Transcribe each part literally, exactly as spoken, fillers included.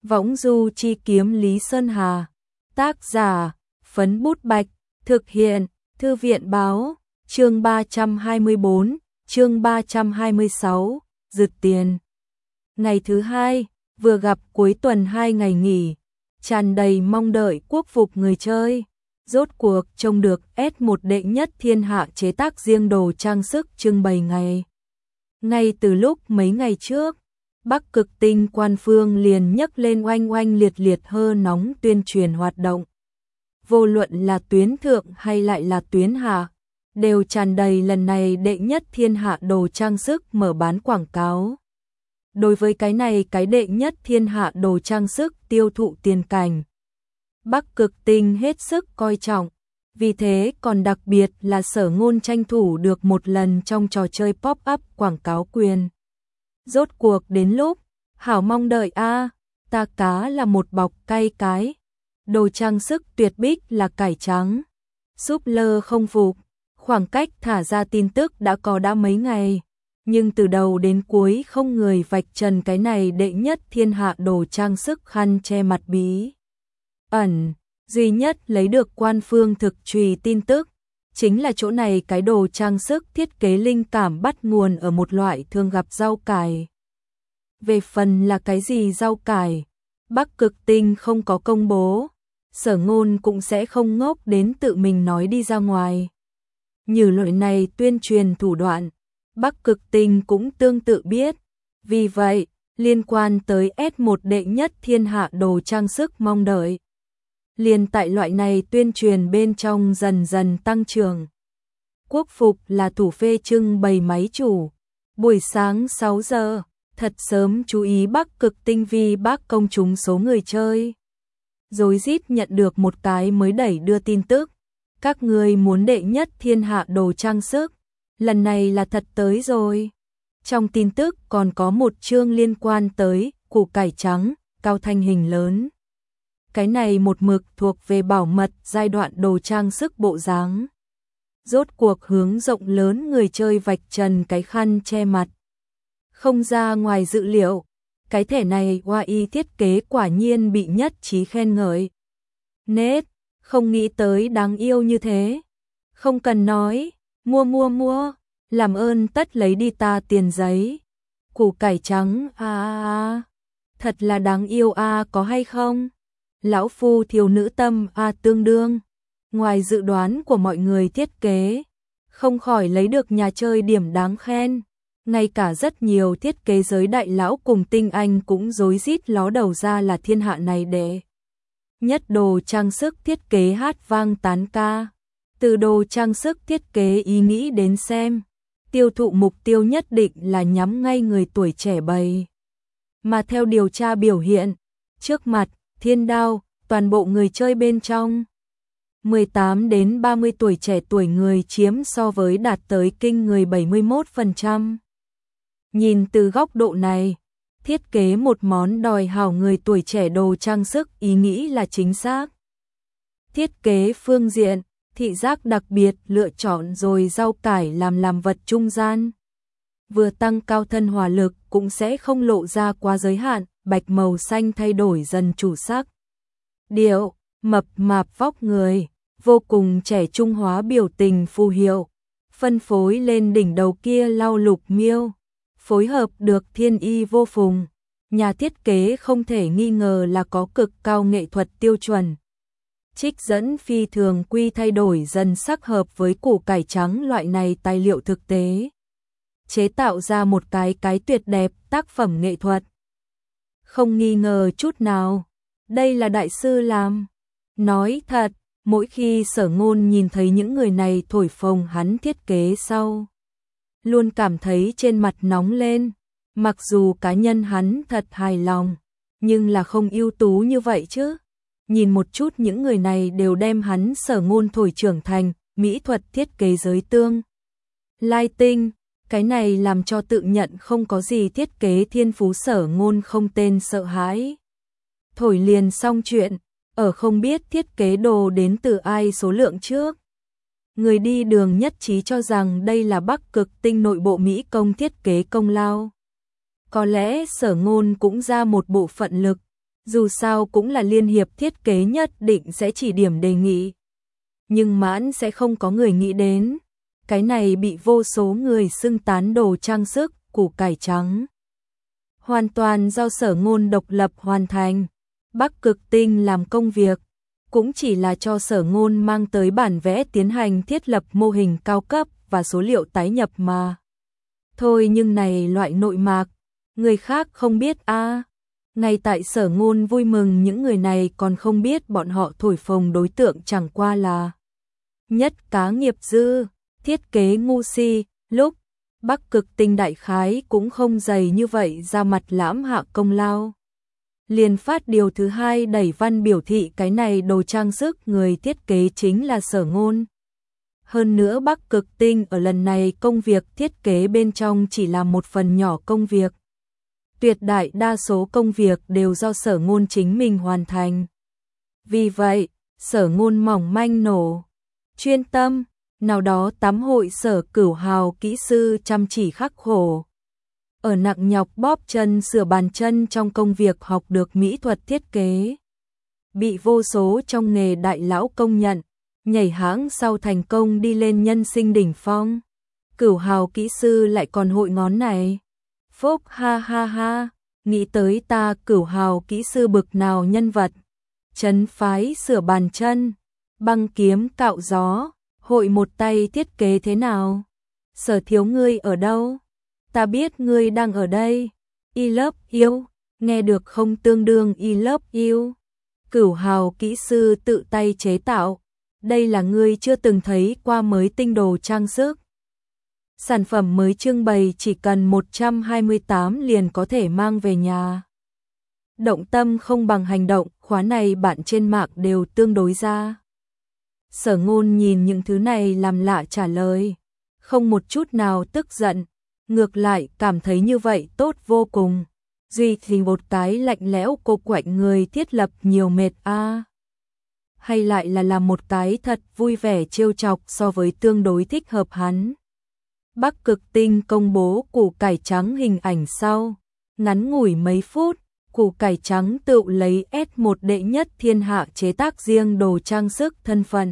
Võng du chi kiếm Lý Sơn Hà. Tác giả, Phấn Bút Bạch. Thực hiện, Thư viện báo. Chương ba trăm hai mươi bốn, chương ba trăm hai mươi sáu, rực tiền. Ngày thứ hai, vừa gặp cuối tuần hai ngày nghỉ, tràn đầy mong đợi quốc phục người chơi. Rốt cuộc trông được S một đệ nhất thiên hạ chế tác riêng đồ trang sức trưng bày ngày. Ngay từ lúc mấy ngày trước, Bắc Cực Tinh quan phương liền nhấc lên oanh oanh liệt liệt hơ nóng tuyên truyền hoạt động. Vô luận là tuyến thượng hay lại là tuyến hạ, đều tràn đầy lần này đệ nhất thiên hạ đồ trang sức mở bán quảng cáo. Đối với cái này cái đệ nhất thiên hạ đồ trang sức tiêu thụ tiền cảnh, Bắc Cực Tinh hết sức coi trọng, vì thế còn đặc biệt là Sở Ngôn tranh thủ được một lần trong trò chơi pop-up quảng cáo quyền. Rốt cuộc đến lúc, hảo mong đợi a, ta cá là một bọc cay cái, đồ trang sức tuyệt bích là cải trắng, súp lơ không phục, khoảng cách thả ra tin tức đã có đã mấy ngày, nhưng từ đầu đến cuối không người vạch trần cái này đệ nhất thiên hạ đồ trang sức khăn che mặt bí ẩn. Duy nhất lấy được quan phương thực trùy tin tức, chính là chỗ này cái đồ trang sức thiết kế linh cảm bắt nguồn ở một loại thường gặp rau cải. Về phần là cái gì rau cải, Bắc Cực Tinh không có công bố, Sở Ngôn cũng sẽ không ngốc đến tự mình nói đi ra ngoài. Như loại này tuyên truyền thủ đoạn, Bắc Cực Tinh cũng tương tự biết, vì vậy, liên quan tới S một đệ nhất thiên hạ đồ trang sức mong đợi, liền tại loại này tuyên truyền bên trong dần dần tăng trưởng. Quốc phục là thủ phê trưng bày máy chủ, buổi sáng sáu giờ, thật sớm chú ý Bắc Cực Tinh vi bác công chúng số người chơi. Rối rít nhận được một cái mới đẩy đưa tin tức, các người muốn đệ nhất thiên hạ đồ trang sức, lần này là thật tới rồi. Trong tin tức còn có một chương liên quan tới củ cải trắng, cao thanh hình lớn. Cái này một mực thuộc về bảo mật giai đoạn đồ trang sức bộ dáng. Rốt cuộc hướng rộng lớn người chơi vạch trần cái khăn che mặt. Không ra ngoài dự liệu, cái thẻ này oa y thiết kế quả nhiên bị nhất trí khen ngợi. Nết, không nghĩ tới đáng yêu như thế. Không cần nói, mua mua mua, làm ơn tất lấy đi ta tiền giấy. Củ cải trắng, a a a, thật là đáng yêu a, có hay không? Lão phu thiếu nữ tâm a, tương đương. Ngoài dự đoán của mọi người thiết kế, không khỏi lấy được nhà chơi điểm đáng khen. Ngay cả rất nhiều thiết kế giới đại lão cùng tinh anh cũng rối rít ló đầu ra là thiên hạ này đệ nhất đồ trang sức thiết kế hát vang tán ca. Từ đồ trang sức thiết kế ý nghĩ đến xem, tiêu thụ mục tiêu nhất định là nhắm ngay người tuổi trẻ bầy. Mà theo điều tra biểu hiện, trước mặt, Thiên Đao, toàn bộ người chơi bên trong mười tám đến ba mươi tuổi trẻ tuổi người chiếm so với đạt tới kinh người bảy mươi mốt phần trăm. Nhìn từ góc độ này, thiết kế một món đòi hảo người tuổi trẻ đồ trang sức ý nghĩ là chính xác. Thiết kế phương diện, thị giác đặc biệt lựa chọn rồi rau cải làm làm vật trung gian. Vừa tăng cao thân hỏa lực cũng sẽ không lộ ra quá giới hạn, bạch màu xanh thay đổi dần chủ sắc. Điệu, mập mạp vóc người, vô cùng trẻ trung hóa biểu tình phù hiệu, phân phối lên đỉnh đầu kia lau lục miêu, phối hợp được thiên y vô phùng. Nhà thiết kế không thể nghi ngờ là có cực cao nghệ thuật tiêu chuẩn. Trích dẫn phi thường quy thay đổi dần sắc hợp với củ cải trắng loại này tài liệu thực tế. Chế tạo ra một cái cái tuyệt đẹp tác phẩm nghệ thuật. Không nghi ngờ chút nào, đây là đại sư làm. Nói thật, mỗi khi Sở Ngôn nhìn thấy những người này thổi phồng hắn thiết kế sau, luôn cảm thấy trên mặt nóng lên. Mặc dù cá nhân hắn thật hài lòng, nhưng là không ưu tú như vậy chứ. Nhìn một chút những người này đều đem hắn Sở Ngôn thổi trưởng thành, mỹ thuật thiết kế giới tương lai tinh, cái này làm cho tự nhận không có gì thiết kế thiên phú Sở Ngôn không tên sợ hãi. Thổi liền xong chuyện, ở không biết thiết kế đồ đến từ ai số lượng trước. Người đi đường nhất trí cho rằng đây là Bắc Cực Tinh nội bộ Mỹ công thiết kế công lao. Có lẽ Sở Ngôn cũng ra một bộ phận lực, Dù sao cũng là liên hiệp thiết kế nhất định sẽ chỉ điểm đề nghị. Nhưng mãn sẽ không có người nghĩ đến. Cái này bị vô số người xưng tán đồ trang sức, củ cải trắng. Hoàn toàn do Sở Ngôn độc lập hoàn thành. Bắc Cực Tinh làm công việc, cũng chỉ là cho Sở Ngôn mang tới bản vẽ tiến hành thiết lập mô hình cao cấp và số liệu tái nhập mà. Thôi nhưng này loại nội mạc, người khác không biết a. À. Ngay tại Sở Ngôn vui mừng những người này còn không biết bọn họ thổi phồng đối tượng chẳng qua là nhất cá nghiệp dư, thiết kế ngu si, lúc Bắc Cực Tinh đại khái cũng không dày như vậy ra mặt lãm hạ công lao. Liền phát điều thứ hai đẩy văn biểu thị cái này đồ trang sức người thiết kế chính là Sở Ngôn. Hơn nữa Bắc Cực Tinh ở lần này công việc thiết kế bên trong chỉ là một phần nhỏ công việc. Tuyệt đại đa số công việc đều do Sở Ngôn chính mình hoàn thành. Vì vậy, Sở Ngôn mỏng manh nổ, chuyên tâm, nào đó tắm hội Sở Cửu Hào kỹ sư chăm chỉ khắc khổ. Ở nặng nhọc bóp chân sửa bàn chân trong công việc học được mỹ thuật thiết kế. Bị vô số trong nghề đại lão công nhận, nhảy hãng sau thành công đi lên nhân sinh đỉnh phong. Cửu Hào kỹ sư lại còn hội ngón này. Phúc ha ha ha, nghĩ tới ta Cửu Hào kỹ sư bực nào nhân vật. Trấn phái sửa bàn chân, băng kiếm cạo gió, hội một tay thiết kế thế nào? Sở Thiếu ngươi ở đâu? Ta biết ngươi đang ở đây. I love you, nghe được không tương đương I love you. Cửu Hào kỹ sư tự tay chế tạo. Đây là ngươi chưa từng thấy qua mới tinh đồ trang sức. Sản phẩm mới trưng bày chỉ cần một trăm hai mươi tám liền có thể mang về nhà. Động tâm không bằng hành động, khóa này bạn trên mạng đều tương đối ra. Sở Ngôn nhìn những thứ này làm lạ trả lời, không một chút nào tức giận, ngược lại cảm thấy như vậy tốt vô cùng. Duy thì một cái lạnh lẽo cô quạnh người thiết lập nhiều mệt a. À. Hay lại là làm một cái thật vui vẻ trêu chọc so với tương đối thích hợp hắn. Bắc Cực Tinh công bố củ cải trắng hình ảnh sau, ngắn ngủi mấy phút, củ cải trắng tự lấy S một đệ nhất thiên hạ chế tác riêng đồ trang sức thân phận.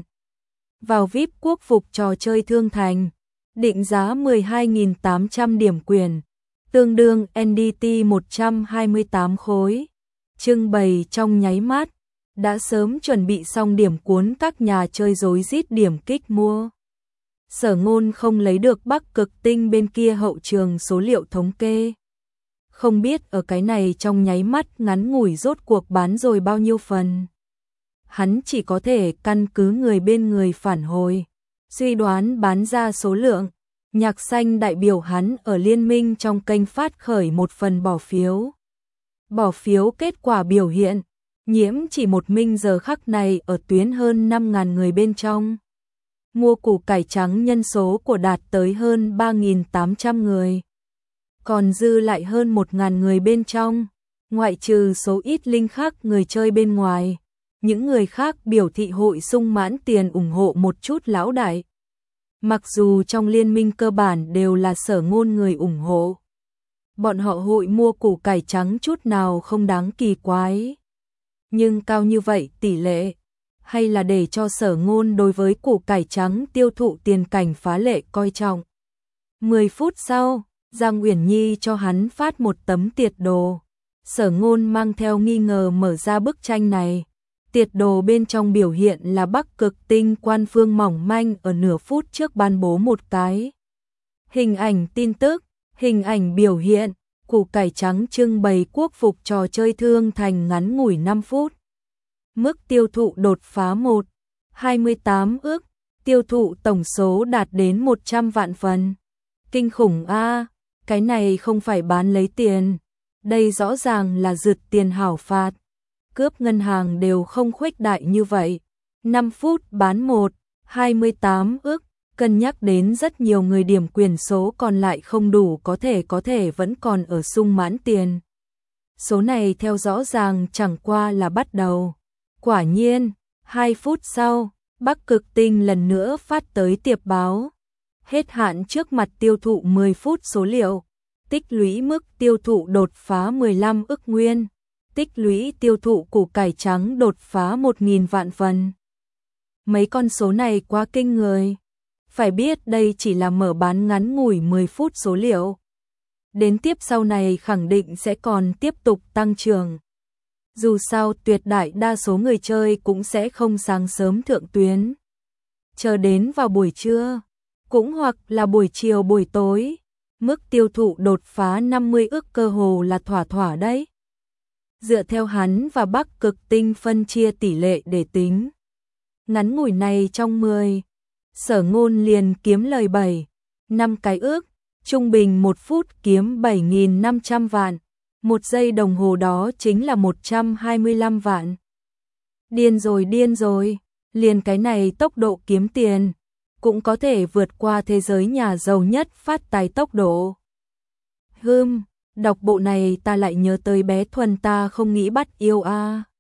Vào vi ai pi quốc phục trò chơi Thương Thành, định giá mười hai nghìn tám trăm điểm quyền, tương đương en đê tê một trăm hai mươi tám khối. Trưng bày trong nháy mắt, đã sớm chuẩn bị xong điểm cuốn các nhà chơi rối rít điểm kích mua. Sở Ngôn không lấy được Bắc Cực Tinh bên kia hậu trường số liệu thống kê. Không biết ở cái này trong nháy mắt ngắn ngủi rốt cuộc bán rồi bao nhiêu phần. Hắn chỉ có thể căn cứ người bên người phản hồi, suy đoán bán ra số lượng. Nhạc Xanh đại biểu hắn ở liên minh trong kênh phát khởi một phần bỏ phiếu. Bỏ phiếu kết quả biểu hiện, nhiễm chỉ một minh giờ khắc này ở tuyến hơn năm nghìn người bên trong. Mua củ cải trắng nhân số của đạt tới hơn ba nghìn tám trăm người. Còn dư lại hơn một nghìn người bên trong, ngoại trừ số ít linh khác người chơi bên ngoài. Những người khác biểu thị hội sung mãn tiền ủng hộ một chút lão đại. Mặc dù trong liên minh cơ bản đều là Sở Ngôn người ủng hộ. Bọn họ hội mua củ cải trắng chút nào không đáng kỳ quái. Nhưng cao như vậy tỷ lệ, hay là để cho Sở Ngôn đối với củ cải trắng tiêu thụ tiền cảnh phá lệ coi trọng. mười phút sau, Giang Uyển Nhi cho hắn phát một tấm tiệt đồ. Sở Ngôn mang theo nghi ngờ mở ra bức tranh này. Tiệt đồ bên trong biểu hiện là Bắc Cực Tinh quan phương mỏng manh ở nửa phút trước ban bố một cái. Hình ảnh tin tức, hình ảnh biểu hiện, củ cải trắng trưng bày quốc phục trò chơi Thương Thành ngắn ngủi năm phút. Mức tiêu thụ đột phá một phẩy hai mươi tám ức, tiêu thụ tổng số đạt đến một trăm vạn phần. Kinh khủng a, cái này không phải bán lấy tiền, đây rõ ràng là rượt tiền hảo phạt. Cướp ngân hàng đều không khuếch đại như vậy. năm phút bán một phẩy hai mươi tám ức, cân nhắc đến rất nhiều người điểm quyền số còn lại không đủ có thể có thể vẫn còn ở sung mãn tiền. Số này theo rõ ràng chẳng qua là bắt đầu. Quả nhiên, hai phút sau, Bắc Cực Tinh lần nữa phát tới tiệp báo. Hết hạn trước mặt tiêu thụ mười phút số liệu, tích lũy mức tiêu thụ đột phá mười lăm ức nguyên. tích lũy tiêu thụ củ cải trắng đột phá một nghìn vạn phần. Mấy con số này quá kinh người. Phải biết đây chỉ là mở bán ngắn ngủi mười phút số liệu. Đến tiếp sau này khẳng định sẽ còn tiếp tục tăng trưởng. Dù sao tuyệt đại đa số người chơi cũng sẽ không sáng sớm thượng tuyến. Chờ đến vào buổi trưa, cũng hoặc là buổi chiều buổi tối, mức tiêu thụ đột phá năm mươi ức cơ hồ là thỏa thỏa đấy. Dựa theo hắn và Bắc Cực Tinh phân chia tỷ lệ để tính. Ngắn ngủi này trong mười, Sở Ngôn liền kiếm lời bảy, năm cái ước, trung bình một phút kiếm bảy nghìn năm trăm vạn, một giây đồng hồ đó chính là một trăm hai mươi lăm vạn. Điên rồi điên rồi, liền cái này tốc độ kiếm tiền, cũng có thể vượt qua thế giới nhà giàu nhất phát tài tốc độ. Hừm, đọc bộ này ta lại nhớ tới bé Thuần ta không nghĩ bắt yêu a. À.